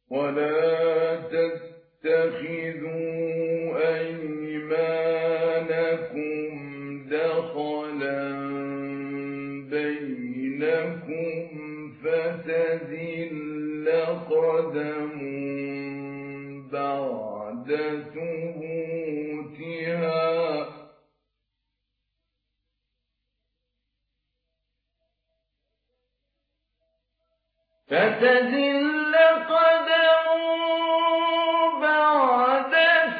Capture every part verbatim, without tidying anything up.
ولا تتخذوا أيمانكم دخلا بينكم فتزل قدم بعد ثبوتها فتزل قدم بعد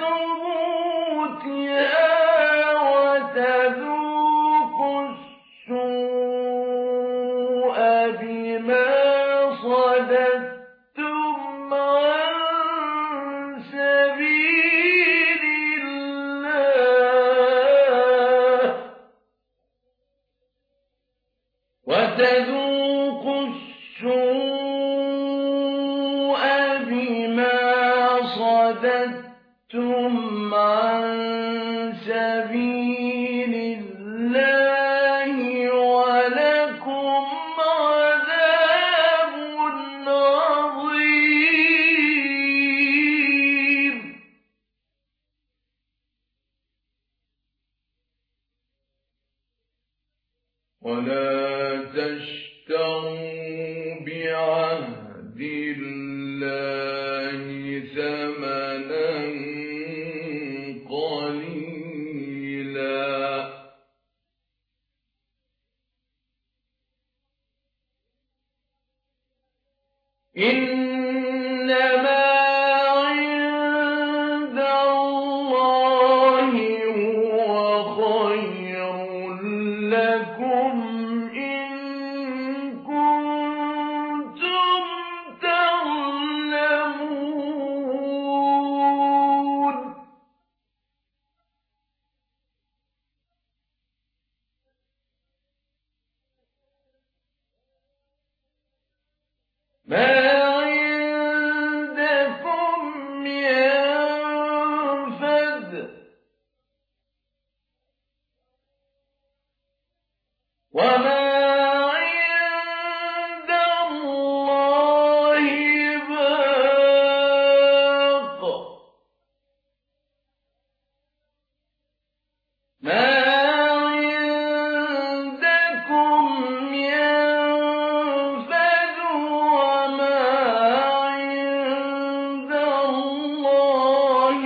ثبوتها وتذوق السوء بما صددتم عن سبيل الله وتذوق السوء بما صددتم عن سبيل الله ولكم عذاب عظيم. ولا تشتروا بعهد الله ثمنا قليلا إنما عند الله هو خير لكم إن كنتم تعلمون. ما عندكم ينفد وما عند الله باق. ما عندكم ينفد وما عند الله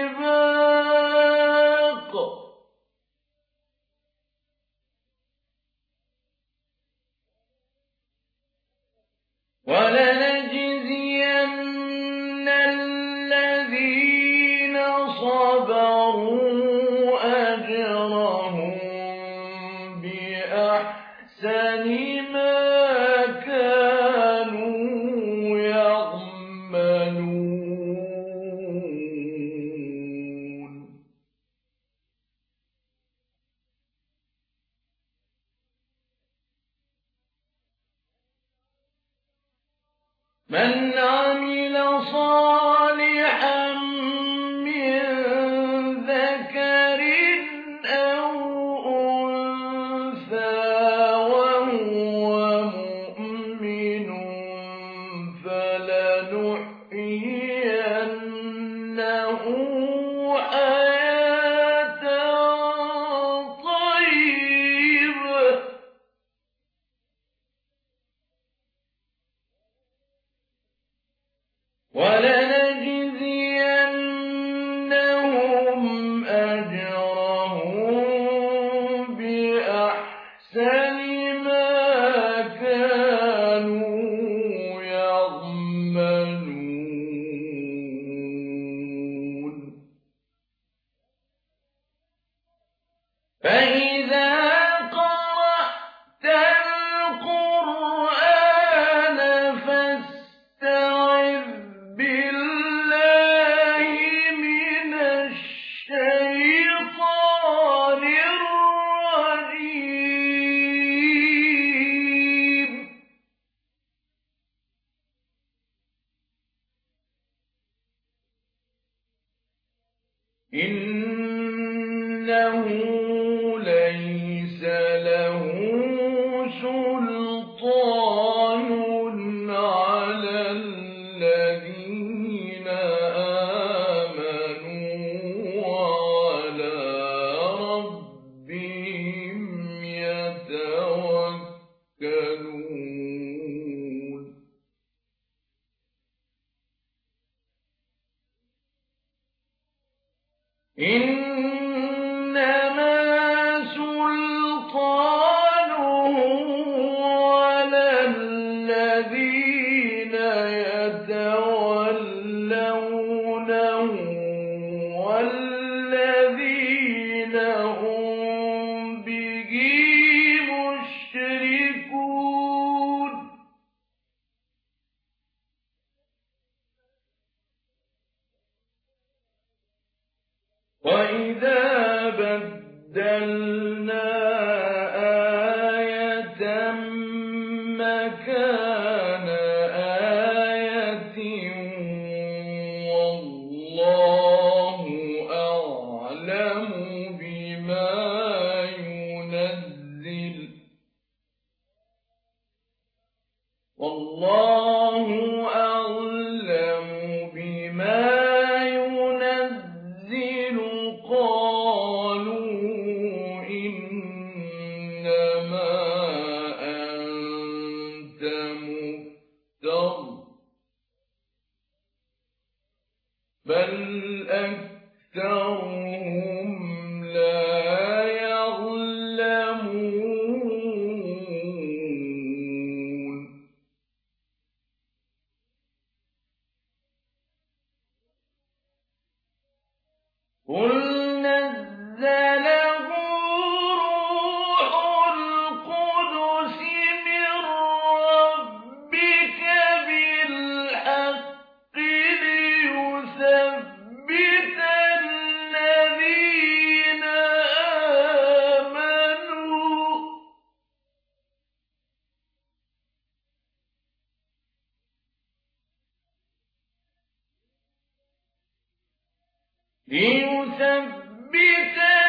باق. ولنجزين الذين صبروا أجرهم بأحسن ما كانوا يعملون. من عمل صالحا من ذكر أو أنثى وهو مؤمن فلنحيينه حياة طيبة ولنجزينهم أجرهم بأحسن ما كانوا يعملون. فإذا قرأت القرآن فاستعذ بالله والله أعلم بما ينزل قالوا إنما أنت مفتر بل أكثرهم لا يعلمون قل نزله روح القدس من ربك بالحق ليثبت الذين آمنوا ليثبت